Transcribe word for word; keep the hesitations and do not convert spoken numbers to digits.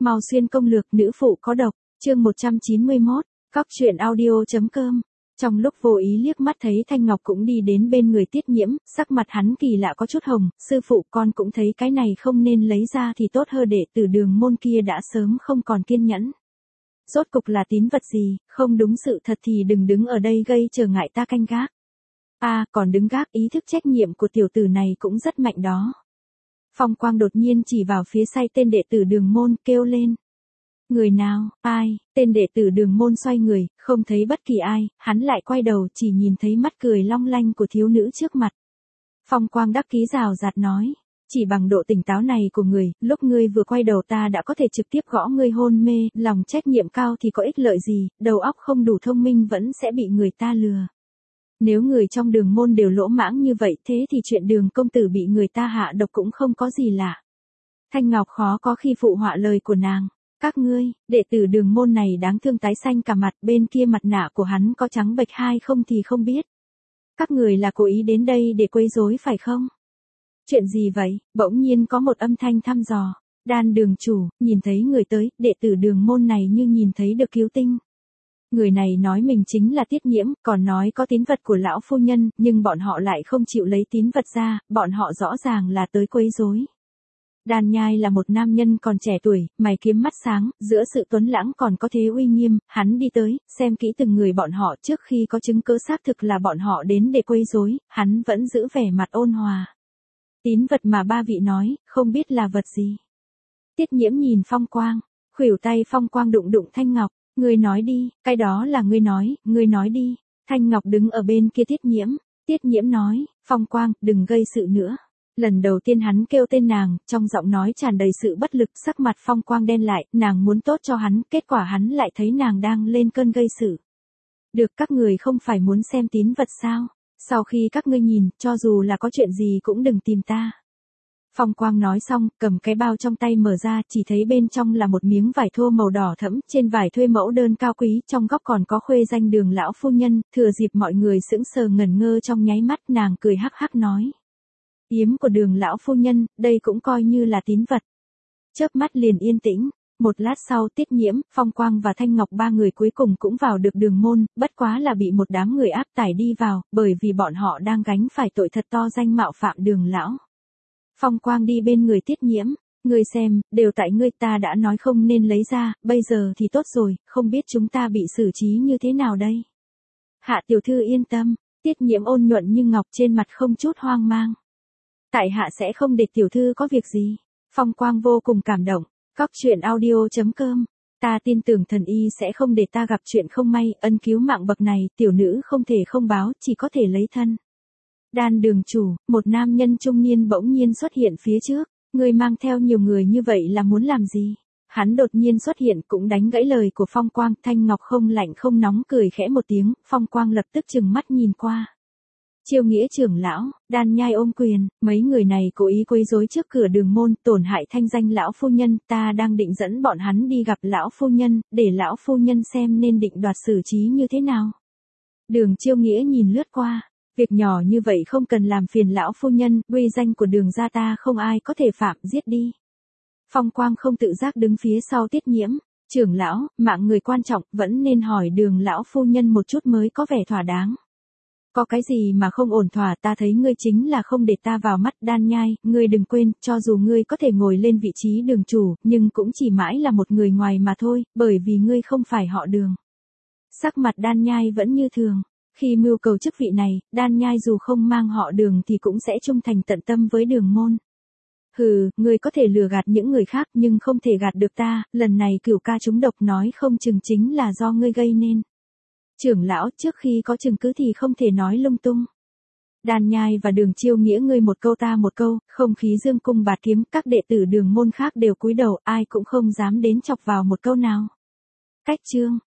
Mao Xuyên công lược nữ phụ có độc, chương một trăm chín mươi mốt, Cóc truyện audio.com. Trong lúc vô ý liếc mắt thấy Thanh Ngọc cũng đi đến bên người Tiết Nhiễm, sắc mặt hắn kỳ lạ có chút hồng, sư phụ con cũng thấy cái này không nên lấy ra thì tốt hơn, đệ tử Đường môn kia đã sớm không còn kiên nhẫn. Rốt cục là tín vật gì, không đúng sự thật thì đừng đứng ở đây gây trở ngại ta canh gác. À, còn đứng gác, ý thức trách nhiệm của tiểu tử này cũng rất mạnh đó. Phong Quang đột nhiên chỉ vào phía sau tên đệ tử Đường môn, kêu lên. Người nào, ai, tên đệ tử Đường môn xoay người, không thấy bất kỳ ai, hắn lại quay đầu chỉ nhìn thấy mắt cười long lanh của thiếu nữ trước mặt. Phong Quang đắc ký rào rạt nói, chỉ bằng độ tỉnh táo này của người, lúc ngươi vừa quay đầu ta đã có thể trực tiếp gõ ngươi hôn mê, lòng trách nhiệm cao thì có ích lợi gì, đầu óc không đủ thông minh vẫn sẽ bị người ta lừa. Nếu người trong Đường môn đều lỗ mãng như vậy thế thì chuyện Đường công tử bị người ta hạ độc cũng không có gì lạ. Thanh Ngọc khó có khi phụ họa lời của nàng. Các ngươi, đệ tử Đường môn này đáng thương tái xanh cả mặt, bên kia mặt nạ của hắn có trắng bệch hay không thì không biết. Các người là cố ý đến đây để quấy rối phải không? Chuyện gì vậy? Bỗng nhiên có một âm thanh thăm dò. Đan đường chủ, nhìn thấy người tới, đệ tử Đường môn này như nhìn thấy được cứu tinh. Người này nói mình chính là Tiết Nhiễm, còn nói có tín vật của lão phu nhân, nhưng bọn họ lại không chịu lấy tín vật ra, bọn họ rõ ràng là tới quấy rối. Đan Nhai là một nam nhân còn trẻ tuổi, mày kiếm mắt sáng, giữa sự tuấn lãng còn có thế uy nghiêm, hắn đi tới, xem kỹ từng người bọn họ trước khi có chứng cứ xác thực là bọn họ đến để quấy rối, hắn vẫn giữ vẻ mặt ôn hòa. Tín vật mà ba vị nói, không biết là vật gì. Tiết Nhiễm nhìn Phong Quang, khuỷu tay Phong Quang đụng đụng Thanh Ngọc, ngươi nói đi, cái đó là ngươi nói, ngươi nói đi. Thanh Ngọc đứng ở bên kia Tiết Nhiễm, Tiết Nhiễm nói, Phong Quang, đừng gây sự nữa. Lần đầu tiên hắn kêu tên nàng, trong giọng nói tràn đầy sự bất lực, sắc mặt Phong Quang đen lại, nàng muốn tốt cho hắn, kết quả hắn lại thấy nàng đang lên cơn gây sự. Được, các người không phải muốn xem tín vật sao? Sau khi các ngươi nhìn, cho dù là có chuyện gì cũng đừng tìm ta. Phong Quang nói xong, cầm cái bao trong tay mở ra, chỉ thấy bên trong là một miếng vải thô màu đỏ thẫm, trên vải thuê mẫu đơn cao quý, trong góc còn có khuê danh Đường lão phu nhân, thừa dịp mọi người sững sờ ngẩn ngơ trong nháy mắt, nàng cười hắc hắc nói. Yếm của Đường lão phu nhân, đây cũng coi như là tín vật. Chớp mắt liền yên tĩnh, một lát sau Tiết Nhiễm, Phong Quang và Thanh Ngọc ba người cuối cùng cũng vào được Đường môn, bất quá là bị một đám người áp tải đi vào, bởi vì bọn họ đang gánh phải tội thật to danh mạo phạm Đường lão. Phong Quang đi bên người Tiết Nhiễm, ngươi xem, đều tại ngươi, ta đã nói không nên lấy ra, bây giờ thì tốt rồi, không biết chúng ta bị xử trí như thế nào đây. Hạ tiểu thư yên tâm, Tiết Nhiễm ôn nhuận như ngọc trên mặt không chút hoang mang. Tại hạ sẽ không để tiểu thư có việc gì. Phong Quang vô cùng cảm động. Cóc truyện audio.com. Ta tin tưởng thần y sẽ không để ta gặp chuyện không may, ân cứu mạng bậc này, tiểu nữ không thể không báo, chỉ có thể lấy thân. Đan đường chủ, một nam nhân trung niên bỗng nhiên xuất hiện phía trước. Người mang theo nhiều người như vậy là muốn làm gì? Hắn đột nhiên xuất hiện cũng đánh gãy lời của Phong Quang. Thanh Ngọc không lạnh không nóng cười khẽ một tiếng, Phong Quang lập tức trừng mắt nhìn qua. Chiêu Nghĩa trưởng lão, Đan Nhai ôm quyền, mấy người này cố ý quấy rối trước cửa Đường môn, tổn hại thanh danh lão phu nhân, ta đang định dẫn bọn hắn đi gặp lão phu nhân, để lão phu nhân xem nên định đoạt xử trí như thế nào. Đường Chiêu Nghĩa nhìn lướt qua, việc nhỏ như vậy không cần làm phiền lão phu nhân, uy danh của Đường gia ta không ai có thể phạm, giết đi. Phong Quang không tự giác đứng phía sau Tiết Nhiễm, trưởng lão, mạng người quan trọng, vẫn nên hỏi Đường lão phu nhân một chút mới có vẻ thỏa đáng. Có cái gì mà không ổn thỏa, ta thấy ngươi chính là không để ta vào mắt. Đan Nhai, ngươi đừng quên, cho dù ngươi có thể ngồi lên vị trí đường chủ, nhưng cũng chỉ mãi là một người ngoài mà thôi, bởi vì ngươi không phải họ Đường. Sắc mặt Đan Nhai vẫn như thường, khi mưu cầu chức vị này, Đan Nhai dù không mang họ Đường thì cũng sẽ trung thành tận tâm với Đường môn. Hừ, ngươi có thể lừa gạt những người khác nhưng không thể gạt được ta, lần này Cửu ca trúng độc nói không chừng chính là do ngươi gây nên. Trưởng lão, trước khi có chứng cứ thì không thể nói lung tung. Đan Nhai và Đường Chiêu Nghĩa ngươi một câu ta một câu, không khí dương cung bạt kiếm, các đệ tử Đường môn khác đều cúi đầu, ai cũng không dám đến chọc vào một câu nào. Cách chương.